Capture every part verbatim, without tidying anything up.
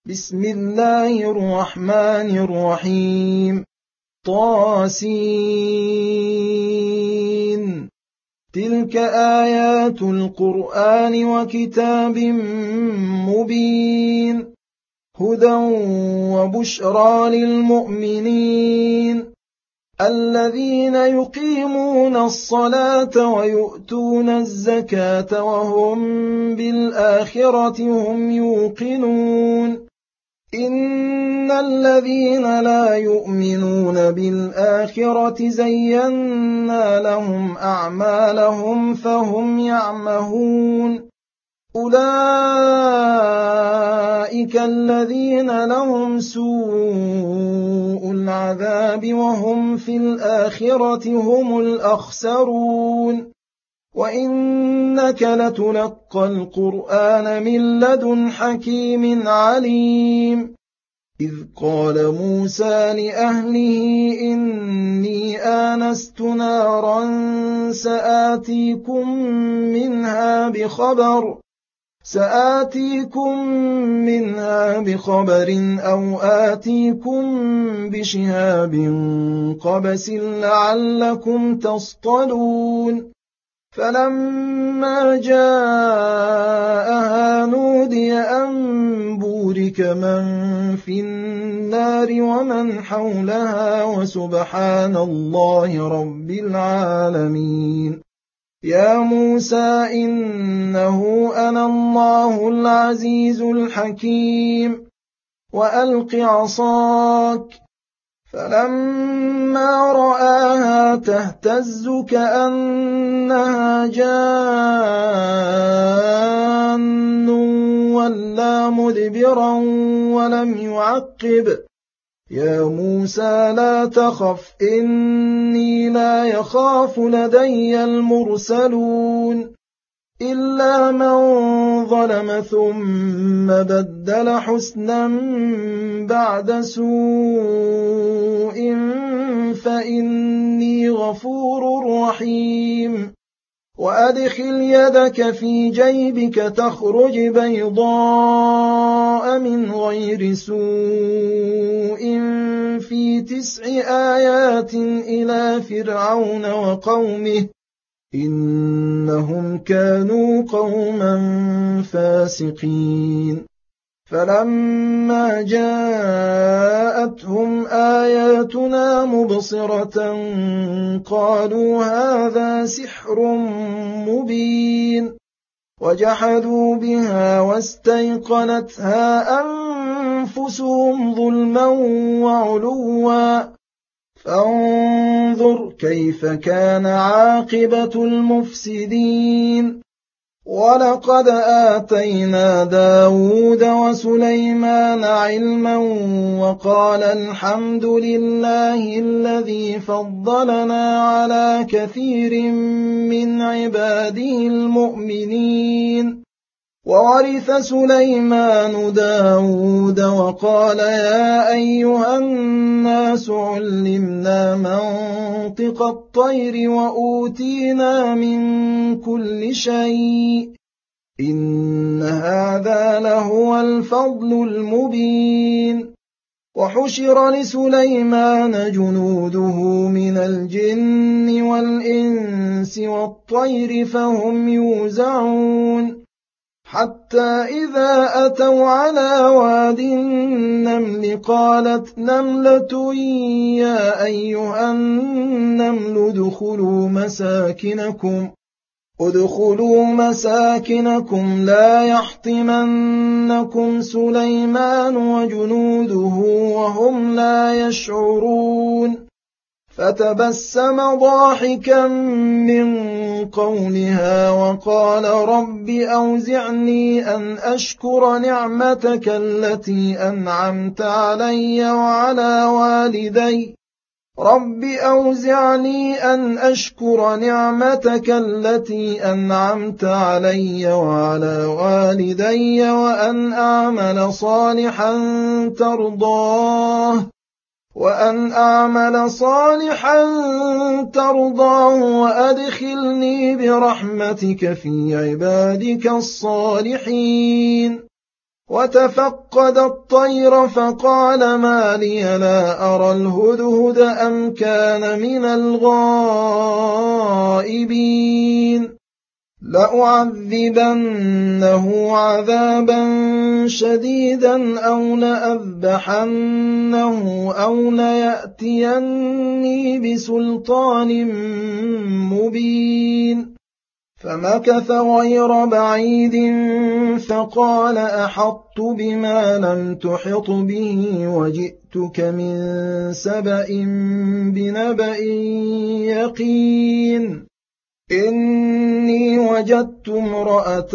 بسم الله الرحمن الرحيم. طاسين. تلك آيات القرآن وكتاب مبين هدى وبشرى للمؤمنين الذين يقيمون الصلاة ويؤتون الزكاة وهم بالآخرة هم يوقنون إن الذين لا يؤمنون بالآخرة زينا لهم أعمالهم فهم يعمهون أولئك الذين لهم سوء العذاب وهم في الآخرة هم الأخسرون وإنك لتلقى القرآن من لدن حكيم عليم إذ قال موسى لأهله إني آنست نارا سآتيكم منها بخبر سآتيكم منها بخبر أو آتيكم بشهاب قبس لعلكم تصطلون فلما جاءها نودي أن بورك من في النار ومن حولها وسبحان الله رب العالمين يا موسى إنه أنا الله العزيز الحكيم وألق عصاك فلما رآها تهتز كأنها جان ولا مدبرا ولم يعقب يا موسى لا تخف إني لا يخاف لدي المرسلون إلا من ظلم ثم بدل حسنا بعد سوء فإني غفور رحيم وأدخل يدك في جيبك تخرج بيضاء من غير سوء في تسع آيات إلى فرعون وقومه إنهم كانوا قوما فاسقين فلما جاءتهم آياتنا مبصرة قالوا هذا سحر مبين وجحدوا بها واستيقنتها أنفسهم ظلما وعلوا فانظر كيف كان عاقبة المفسدين ولقد آتينا داود وسليمان علما وقال الحمد لله الذي فضلنا على كثير من عباده المؤمنين وورث سليمان داود وقال يا أيها الناس علمنا منطق الطير وأوتينا من كل شيء إن هذا لهو الفضل المبين وحشر لسليمان جنوده من الجن والإنس والطير فهم يوزعون حتى إذا أتوا على واد النمل قالت نملة يا أيها النمل ادخلوا مساكنكم ادخلوا مساكنكم لا يحطمنكم سليمان وجنوده وهم لا يشعرون فتبسم ضاحكا من قولها وقال رب أوزعني أن أشكر نعمتك التي أنعمت علي وعلى والدي رب أوزعني أن أشكر نعمتك التي أنعمت علي وعلى والدي وأن أعمل صالحا ترضاه وأن أعمل صالحا ترضاه وأدخلني برحمتك في عبادك الصالحين وتفقد الطير فقال ما لي لا أرى الهدهد أم كان من الغائبين لأعذبنه عذابا شديدا أو لأذبحنه أو ليأتيني بسلطان مبين فمكث غير بعيد فقال أحطت بما لم تحط به وجئتك من سبأ بنبأ يقين إني وجدت امرأة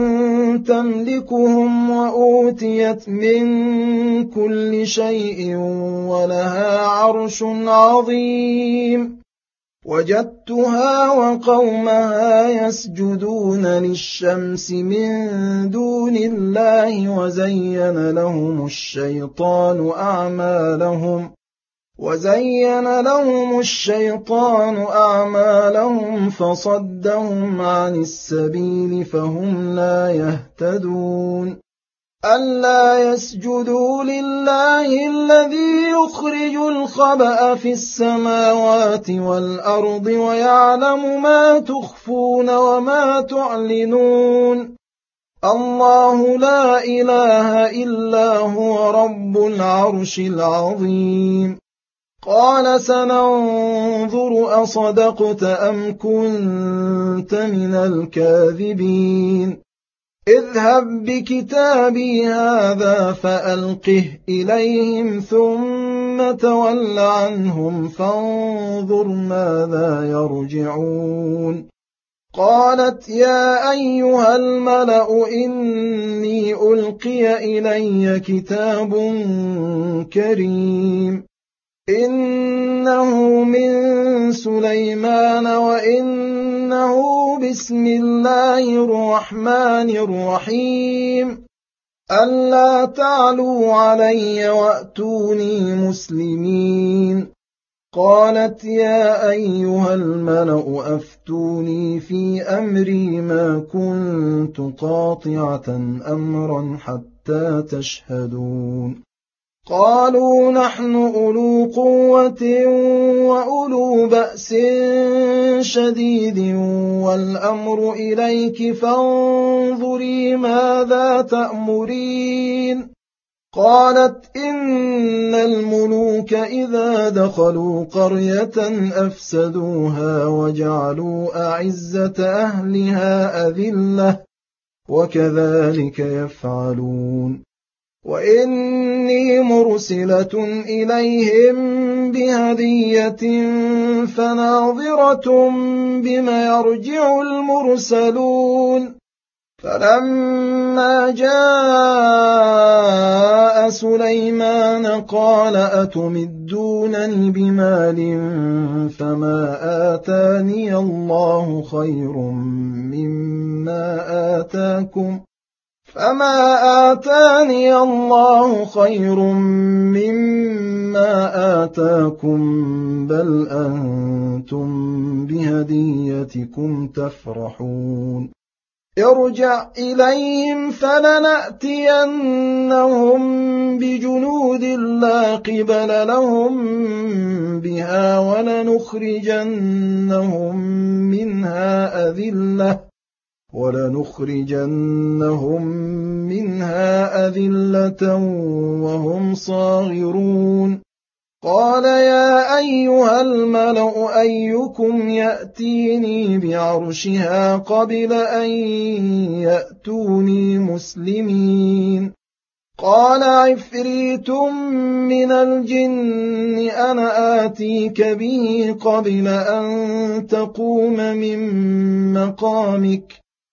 تملكهم وأوتيت من كل شيء ولها عرش عظيم وجدتها وقومها يسجدون للشمس من دون الله وزين لهم الشيطان أعمالهم وزين لهم الشيطان أعمالهم فصدهم عن السبيل فهم لا يهتدون ألا يسجدوا لله الذي يخرج الخبأ في السماوات والأرض ويعلم ما تخفون وما تعلنون الله لا إله إلا هو رب العرش العظيم قال سننظر أصدقت أم كنت من الكاذبين اذهب بكتابي هذا فألقه إليهم ثم تول عنهم فانظر ماذا يرجعون قالت يا أيها الملأ إني ألقي إلي كتاب كريم إنه من سليمان وإنه بسم الله الرحمن الرحيم ألا تعلوا علي وأتوني مسلمين قالت يا أيها الملأ أفتوني في أمري ما كنت قاطعة أمرا حتى تشهدون قالوا نحن أولو قوة وأولو بأس شديد والأمر إليك فانظري ماذا تأمرين قالت إن الملوك إذا دخلوا قرية أفسدوها وجعلوا أعزة أهلها أذلة وكذلك يفعلون وإني مرسلة إليهم بهدية فناظرة بما يرجع المرسلون فلما جاء سليمان قال أتمدونني بمال فما آتاني الله خير مما آتاكم فما آتاني الله خير مما آتاكم بل أنتم بهديتكم تفرحون ارجع إليهم فلنأتينهم بجنود لا قبل لهم بها ولنخرجنهم منها أذلة ولنخرجنهم منها أذلة وهم صاغرون قال يا أيها الملأ أيكم يأتيني بعرشها قبل أن يأتوني مسلمين قال عفريت من الجن أنا آتيك به قبل أن تقوم من مقامك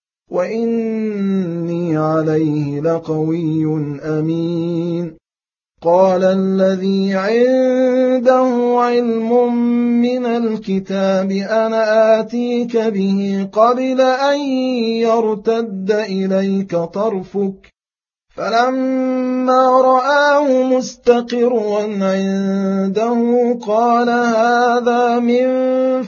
وإني عليه لقوي أمين قال الذي عنده علم من الكتاب أنا آتيك به قبل أن يرتد إليك طرفك فلما رآه مستقرا عنده قال هذا من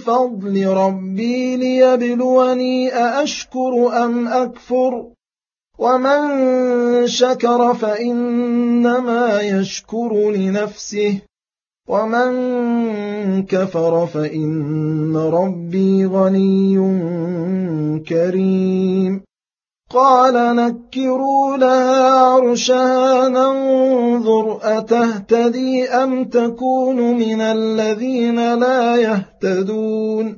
فضل ربي ليبلوني أأشكر أم أكفر ومن شكر فإنما يشكر لنفسه ومن كفر فإن ربي غني كريم قال نكروا لها عرشها ننظر أتهتدي أم تكون من الذين لا يهتدون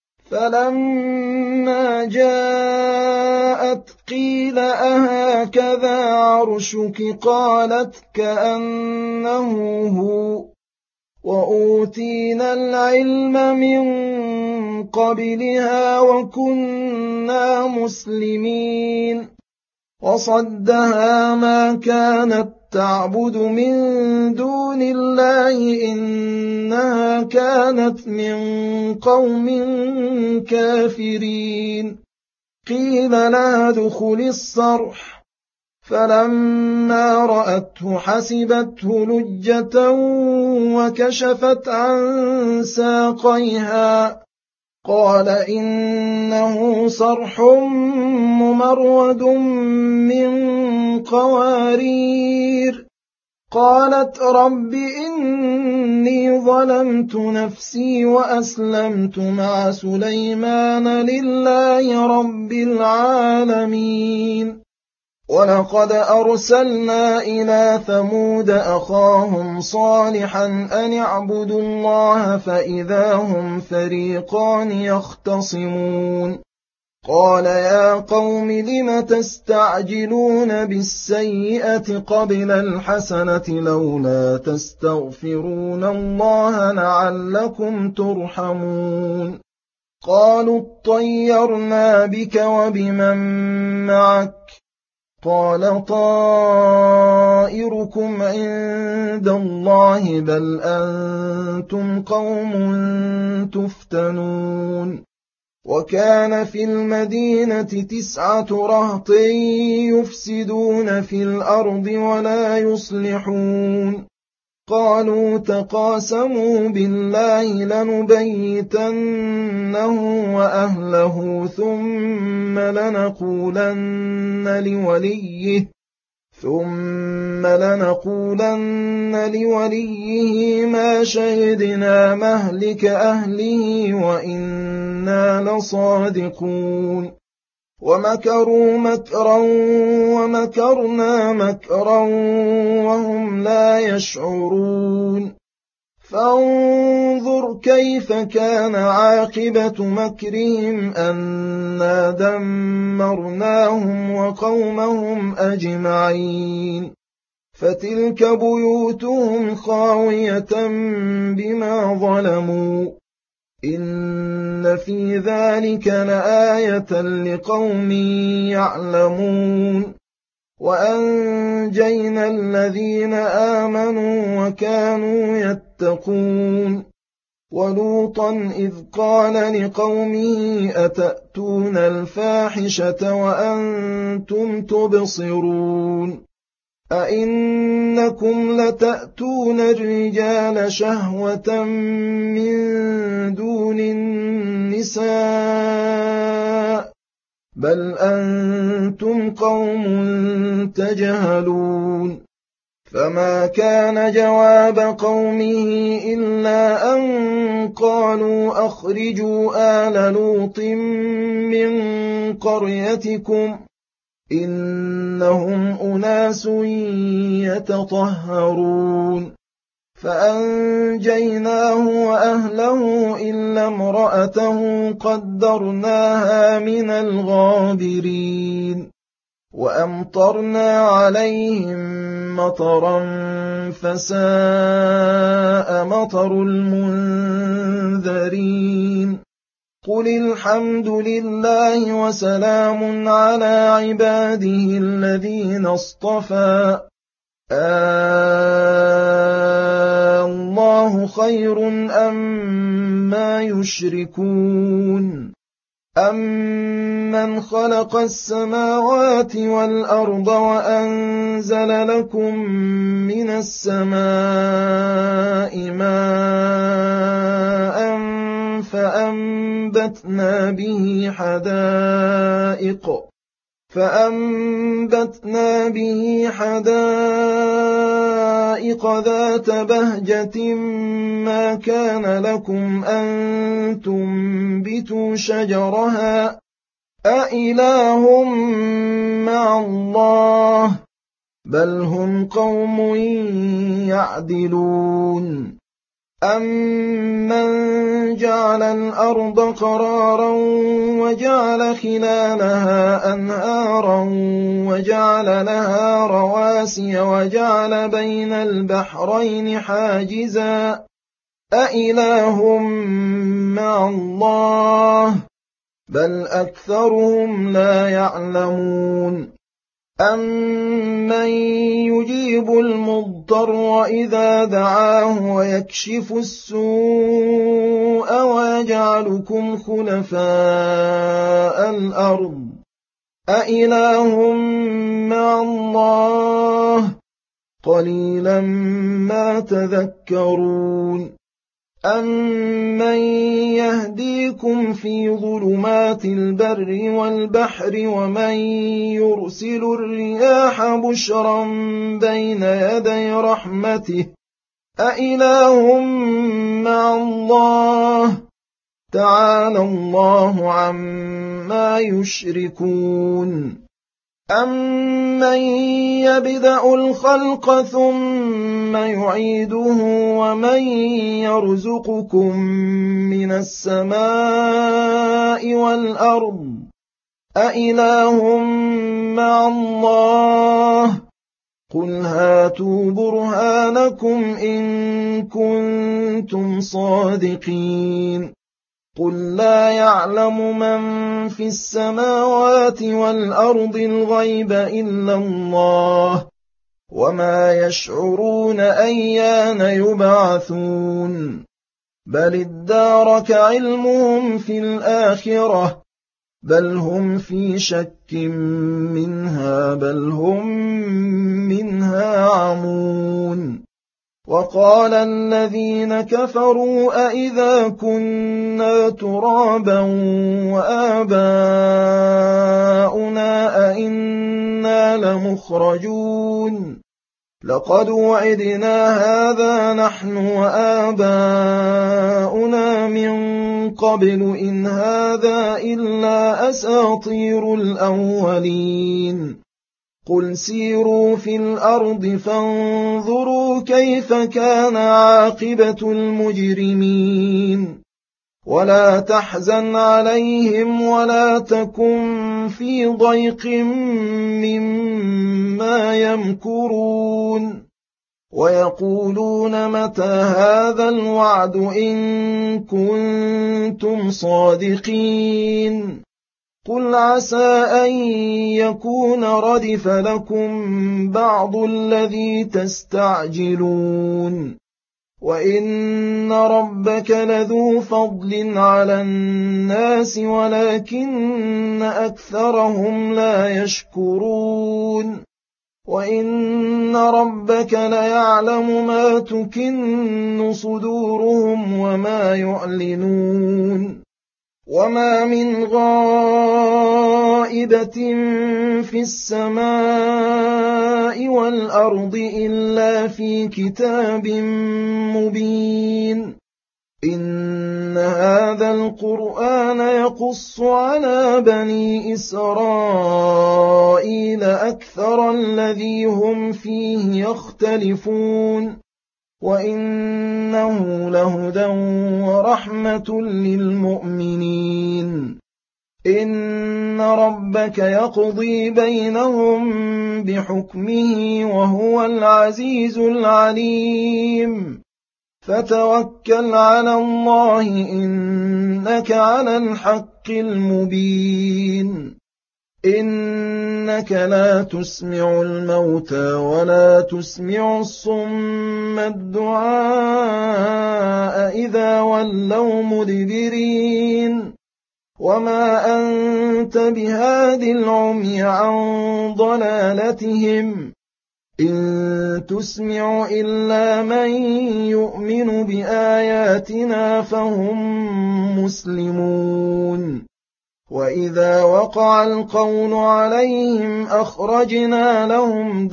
فلما جاءت قيل أهكذا عرشك قالت كأنه هو وأوتينا العلم من قبلها وكنا مسلمين وصدها ما كانت تعبد من دون الله إنها كانت من قوم كافرين قيل لها ادخل الصرح فلما رأته حسبته لجة وكشفت عن ساقيها قال إنه صرح ممرد من قوارير قالت رب إني ظلمت نفسي وأسلمت مع سليمان لله رب العالمين ولقد أرسلنا إلى ثمود أخاهم صالحا أن اعبدوا الله فإذا هم فريقان يختصمون قال يا قوم لم تستعجلون بالسيئة قبل الحسنة لولا تستغفرون الله لعلكم ترحمون قالوا اطيرنا بك وبمن معك قال طائركم عند الله بل أنتم قوم تفتنون وكان في المدينة تسعة رهط يفسدون في الأرض ولا يصلحون قالوا تقاسموا بالله لنبيتنه وأهله ثم لنقولن لوليه ثم لنقولن لوليه ما شهدنا مهلك أهله وإنا لصادقون ومكروا مكرا ومكرنا مكرا وهم لا يشعرون فانظر كيف كان عاقبة مكرهم أنا دمرناهم وقومهم أجمعين فتلك بيوتهم خاوية بما ظلموا إن في ذلك لآية لقوم يعلمون وأنجينا الذين آمنوا وكانوا يتقون ولوطا إذ قال لقومه أتأتون الفاحشة وأنتم تبصرون أئنكم لتأتون الرجال شهوة من دون النساء بل أنتم قوم تجهلون فما كان جواب قومه إلا أن قالوا أخرجوا آل لوط من قريتكم إنهم أناس يتطهرون فأنجيناه وأهله إلا امرأته قدرناها من الغابرين وأمطرنا عليهم مطرا فساء مطر المنذرين قل الحمد لله وسلام على عباده الذين اصطفى الله خير أما يشركون أمن خلق السماوات والأرض وأنزل لكم من السماء ماء فأنبتنا به حدائق فأنبتنا به حدائق ذات بهجة ما كان لكم أن تنبتوا شجرها أإله مع الله بل هم قوم يعدلون أمن جعل الأرض قرارا وجعل خلالها أنهارا وجعل لها رواسي وجعل بين البحرين حاجزا أإله مع الله بل أكثرهم لا يعلمون أمن يجيب المضطر إذا دعاه ويكشف السوء ويجعلكم خلفاء الأرض أإله مع الله قليلا ما تذكرون أمن يهديكم في ظلمات البر والبحر ومن يرسل الرياح بشرا بين يدي رحمته أإله مع الله تعالى الله عما يشركون أمن يبدأ الخلق ثم يعيده ومن يرزقكم من السماء والأرض أإله مع الله قل هاتوا برهانكم إن كنتم صادقين قل لا يعلم من في السماوات والأرض الغيب إلا الله وما يشعرون أيان يبعثون بل ادارك علمهم في الآخرة بل هم في شك منها بل هم منها عمون وقال الذين كفروا أئذا كنا ترابا وآباؤنا أئنا لمخرجون لقد وعدنا هذا نحن وآباؤنا من قبل إن هذا إلا أساطير الأولين قل سيروا في الأرض فانظروا كيف كان عاقبة المجرمين ولا تحزن عليهم ولا تكن في ضيق مما يمكرون ويقولون متى هذا الوعد إن كنتم صادقين قل عسى أن يكون ردف لكم بعض الذي تستعجلون وإن ربك لذو فضل على الناس ولكن أكثرهم لا يشكرون وإن ربك ليعلم ما تكن صدورهم وما يعلنون وما من غائبة في السماء والأرض إلا في كتاب مبين إن هذا القرآن يقص على بني إسرائيل أكثر الذي هم فيه يختلفون وإنه لهدى ورحمة للمؤمنين إن ربك يقضي بينهم بحكمه وهو العزيز العليم فتوكل على الله إنك على الحق المبين إنك لا تسمع الموتى ولا تسمع الصم الدعاء إذا ولوا مدبرين وما أنت بهاد العمي عن ضلالتهم إن تسمع إلا من يؤمن بآياتنا فهم مسلمون وإذا وقع القول عليهم أخرجنا لهم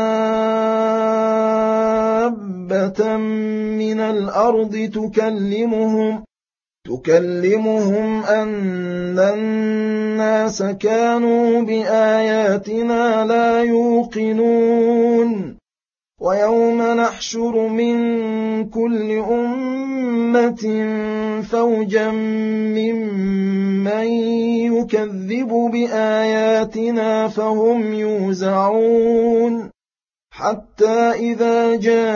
دابة من الأرض تكلمهم تكلمهم أن الناس كانوا بآياتنا لا يوقنون ويوم نحشر من كل أمة فوجا ممن يكذب بآياتنا فهم يوزعون حتى إذا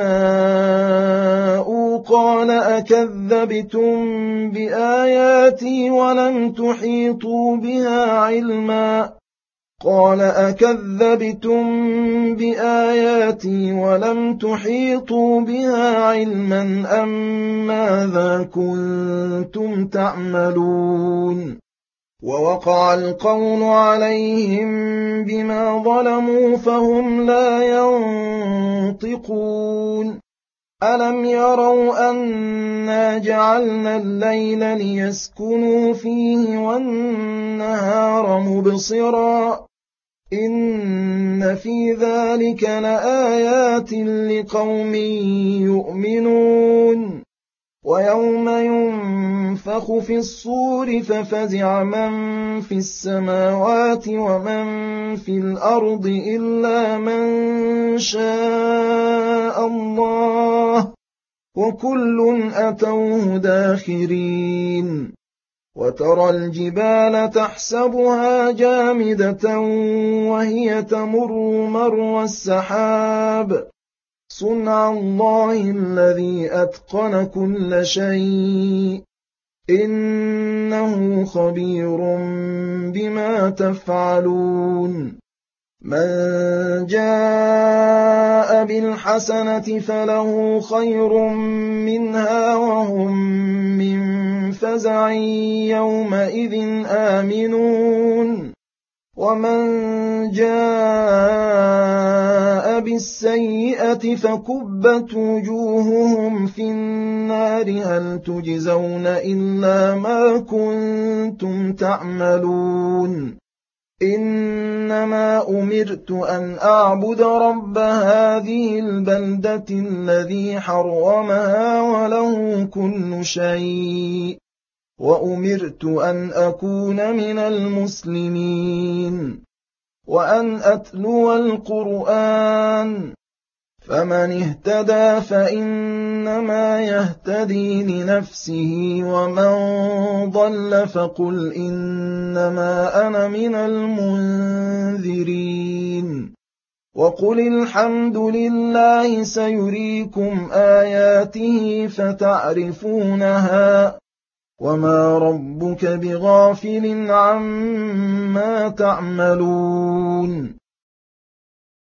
جاءوا قال أكذبتم بآياتي ولم تحيطوا بها علما قال أكذبتم بآياتي ولم تحيطوا بها علما أم ماذا كنتم تعملون ووقع القول عليهم بما ظلموا فهم لا ينطقون ألم يروا أنا جعلنا الليل ليسكنوا فيه والنهار مبصرا إن في ذلك لآيات لقوم يؤمنون ويوم ينفخ في الصور ففزع من في السماوات ومن في الأرض إلا من شاء الله وكل أتوه داخرين وترى الجبال تحسبها جامدة وهي تمر مر السحاب صنع الله الذي أتقن كل شيء إنه خبير بما تفعلون من جاء بالحسنة فله خير منها وهم من فزع يومئذ آمنون ومن جاء بالسيئة فكبت وجوههم في النار هل تجزون إلا ما كنتم تعملون إنما أمرت أن أعبد رب هذه البلدة الذي حرمها وله كل شيء وأمرت أن أكون من المسلمين وأن أتلو القرآن فمن اهتدى فإنما يهتدي لنفسه ومن ضل فقل إنما أنا من المنذرين وقل الحمد لله سيريكم آياته فتعرفونها وما ربك بغافل عما تعملون